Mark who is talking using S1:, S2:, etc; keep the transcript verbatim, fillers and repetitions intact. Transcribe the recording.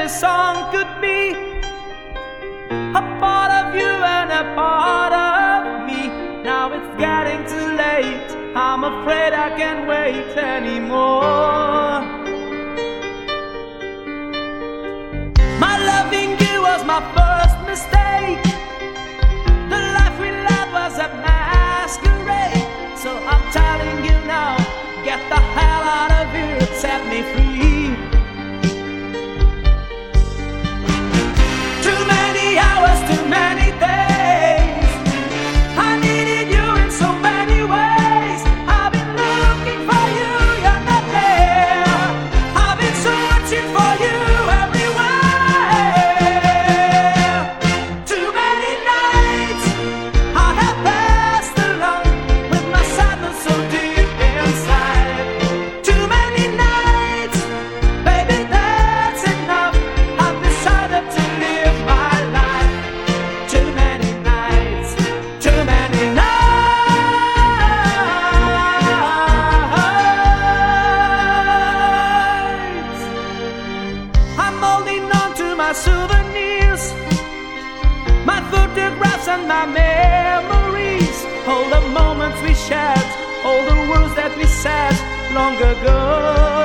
S1: song could be a part of you and a part of me. Now it's getting too late, I'm afraid I can't wait anymore. My loving you was my first mistake. The life we led was a masquerade. So I'm telling you now, get the hell out of here, set me free. Too many hours, too many days, I needed you in so many ways. I've been looking for you, you're not there. I've been searching for you everywhere. Too many nights I have passed alone with my sadness so deep inside. Too many nights, baby, that's enough. I've decided to live my life. Too many nights, too many nights. I'm holding on to my souvenirs, my photographs and my memories, all the moments we shared, all the words that we said long ago.